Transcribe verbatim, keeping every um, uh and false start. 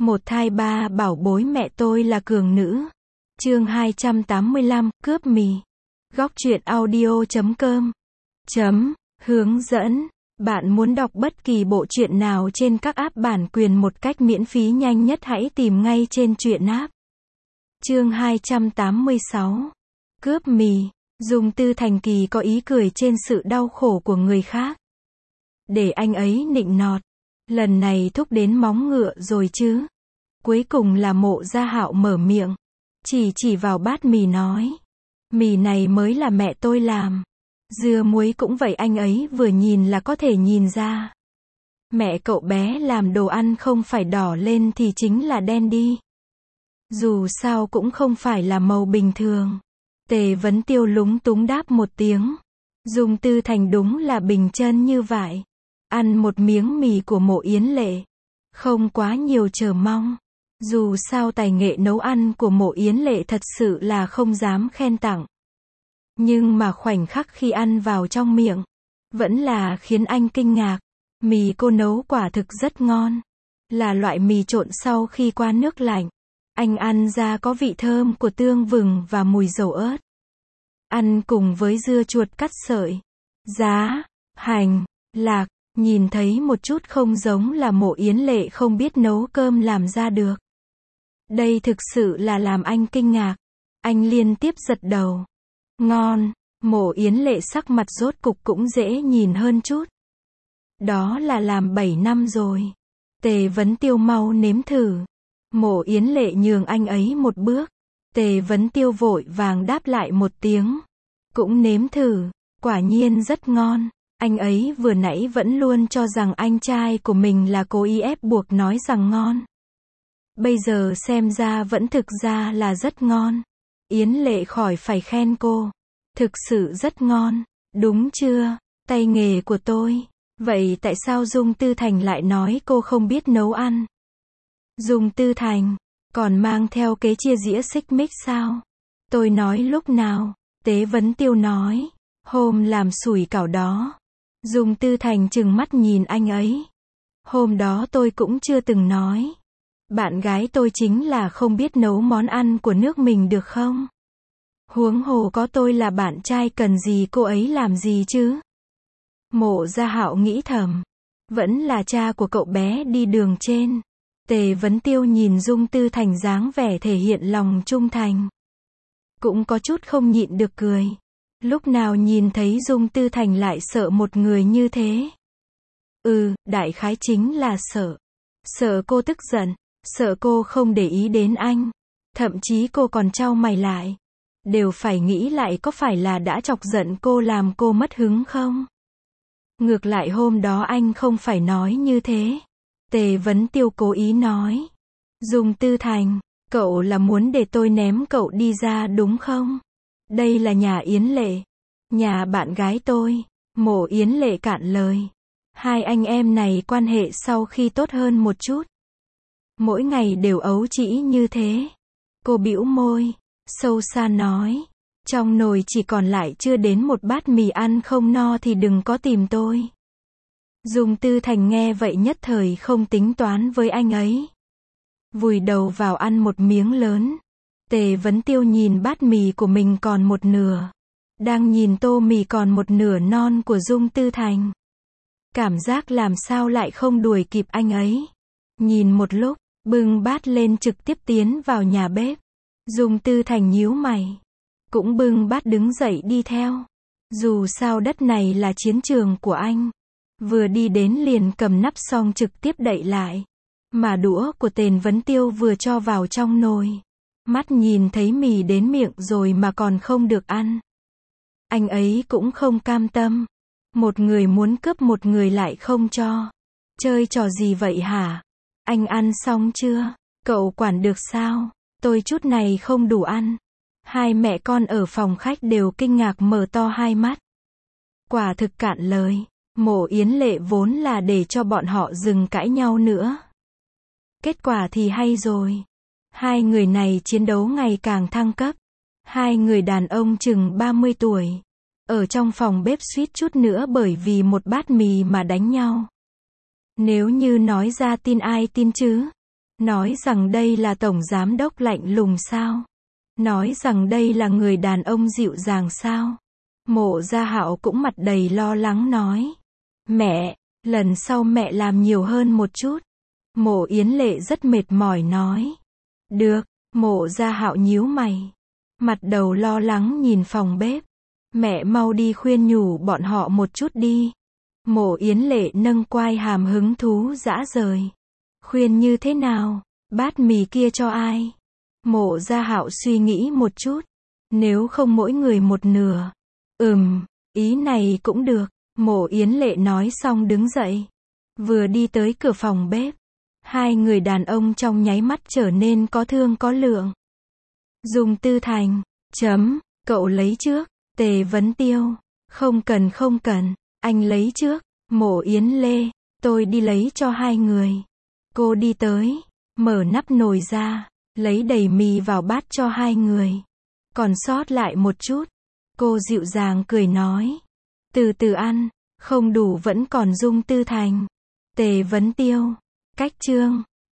Một thai ba bảo bối mẹ tôi là cường nữ. Chương hai trăm tám mươi lăm, cướp mì. Góc truyện audio chấm com. Chấm, hướng dẫn. Bạn muốn đọc bất kỳ bộ truyện nào trên các app bản quyền một cách miễn phí nhanh nhất hãy tìm ngay trên truyện app. Chương hai trăm tám mươi sáu. Cướp mì. Dung Tư Thành kỳ có ý cười trên sự đau khổ của người khác. Để anh ấy nịnh nọt. Lần này thúc đến móng ngựa rồi chứ. Cuối cùng là Mộ Gia Hạo mở miệng. Chỉ chỉ vào bát mì nói. Mì này mới là mẹ tôi làm. Dưa muối cũng vậy, anh ấy vừa nhìn là có thể nhìn ra. Mẹ cậu bé làm đồ ăn không phải đỏ lên thì chính là đen đi. Dù sao cũng không phải là màu bình thường. Tề Vấn Tiêu lúng túng đáp một tiếng. Dung Tư Thành đúng là bình chân như vậy. Ăn một miếng mì của Mộ Yến Lệ. Không quá nhiều chờ mong. Dù sao tài nghệ nấu ăn của Mộ Yến Lệ thật sự là không dám khen tặng. Nhưng mà khoảnh khắc khi ăn vào trong miệng, vẫn là khiến anh kinh ngạc. Mì cô nấu quả thực rất ngon. Là loại mì trộn sau khi qua nước lạnh. Anh ăn ra có vị thơm của tương vừng và mùi dầu ớt. Ăn cùng với dưa chuột cắt sợi, giá, hành, lạc, nhìn thấy một chút không giống là Mộ Yến Lệ không biết nấu cơm làm ra được. Đây thực sự là làm anh kinh ngạc. Anh liên tiếp giật đầu. Ngon. Mộ Yến Lệ sắc mặt rốt cục cũng dễ nhìn hơn chút. Đó là làm bảy năm rồi. Tề Vấn Tiêu mau nếm thử. Mộ Yến Lệ nhường anh ấy một bước. Tề Vấn Tiêu vội vàng đáp lại một tiếng. Cũng nếm thử. Quả nhiên rất ngon. Anh ấy vừa nãy vẫn luôn cho rằng anh trai của mình là cố ý ép buộc nói rằng ngon. Bây giờ xem ra vẫn thực ra là rất ngon. Yến Lệ khỏi phải khen cô. Thực sự rất ngon. Đúng chưa? Tay nghề của tôi. Vậy tại sao Dung Tư Thành lại nói cô không biết nấu ăn? Dung Tư Thành, còn mang theo kế chia dĩa xích mích sao? Tôi nói lúc nào? Tế Vấn Tiêu nói. Hôm làm sủi cảo đó. Dung Tư Thành trừng mắt nhìn anh ấy. Hôm đó tôi cũng chưa từng nói. Bạn gái tôi chính là không biết nấu món ăn của nước mình được không? Huống hồ có tôi là bạn trai cần gì cô ấy làm gì chứ? Mộ Gia Hạo nghĩ thầm. Vẫn là cha của cậu bé đi đường trên. Tề Vấn Tiêu nhìn Dung Tư Thành dáng vẻ thể hiện lòng trung thành. Cũng có chút không nhịn được cười. Lúc nào nhìn thấy Dung Tư Thành lại sợ một người như thế? Ừ, đại khái chính là sợ. Sợ cô tức giận. Sợ cô không để ý đến anh. Thậm chí cô còn chau mày lại. Đều phải nghĩ lại có phải là đã chọc giận cô làm cô mất hứng không? Ngược lại hôm đó anh không phải nói như thế. Tề Vấn Tiêu cố ý nói. Dung Tư Thành, cậu là muốn để tôi ném cậu đi ra đúng không? Đây là nhà Yến Lệ. Nhà bạn gái tôi. Mộ Yến Lệ cạn lời. Hai anh em này quan hệ sau khi tốt hơn một chút. Mỗi ngày đều ấu trĩ như thế. Cô bĩu môi. Sâu xa nói. Trong nồi chỉ còn lại chưa đến một bát mì, ăn không no thì đừng có tìm tôi. Dung Tư Thành nghe vậy nhất thời không tính toán với anh ấy. Vùi đầu vào ăn một miếng lớn. Tề Vấn Tiêu nhìn bát mì của mình còn một nửa. Đang nhìn tô mì còn một nửa non của Dung Tư Thành. Cảm giác làm sao lại không đuổi kịp anh ấy. Nhìn một lúc, bưng bát lên trực tiếp tiến vào nhà bếp. Dung Tư Thành nhíu mày. Cũng bưng bát đứng dậy đi theo. Dù sao đất này là chiến trường của anh. Vừa đi đến liền cầm nắp xong trực tiếp đậy lại. Mà đũa của Tề Vấn Tiêu vừa cho vào trong nồi. Mắt nhìn thấy mì đến miệng rồi mà còn không được ăn. Anh ấy cũng không cam tâm. Một người muốn cướp một người lại không cho. Chơi trò gì vậy hả? Anh ăn xong chưa? Cậu quản được sao? Tôi chút này không đủ ăn. Hai mẹ con ở phòng khách đều kinh ngạc mở to hai mắt. Quả thực cạn lời. Mộ Yến Lệ vốn là để cho bọn họ dừng cãi nhau nữa. Kết quả thì hay rồi. Hai người này chiến đấu ngày càng thăng cấp. Hai người đàn ông chừng ba mươi tuổi. Ở trong phòng bếp suýt chút nữa bởi vì một bát mì mà đánh nhau. Nếu như nói ra tin ai tin chứ? Nói rằng đây là tổng giám đốc lạnh lùng sao? Nói rằng đây là người đàn ông dịu dàng sao? Mộ Gia Hạo cũng mặt đầy lo lắng nói. Mẹ, lần sau mẹ làm nhiều hơn một chút. Mộ Yến Lệ rất mệt mỏi nói. Được, Mộ Gia Hạo nhíu mày. Mặt đầu lo lắng nhìn phòng bếp. Mẹ mau đi khuyên nhủ bọn họ một chút đi. Mộ Yến Lệ nâng quai hàm hứng thú dã rời. Khuyên như thế nào? Bát mì kia cho ai? Mộ Gia Hạo suy nghĩ một chút. Nếu không mỗi người một nửa. Ừm, ý này cũng được. Mộ Yến Lệ nói xong đứng dậy. Vừa đi tới cửa phòng bếp. Hai người đàn ông trong nháy mắt trở nên có thương có lượng. Dung Tư Thành, chấm, cậu lấy trước. Tề Vấn Tiêu, không cần không cần, anh lấy trước. Mộ Yến Lê, tôi đi lấy cho hai người. Cô đi tới, mở nắp nồi ra, lấy đầy mì vào bát cho hai người. Còn sót lại một chút. Cô dịu dàng cười nói. Từ từ ăn, không đủ vẫn còn Dung Tư Thành. Tề Vấn Tiêu, cách chương.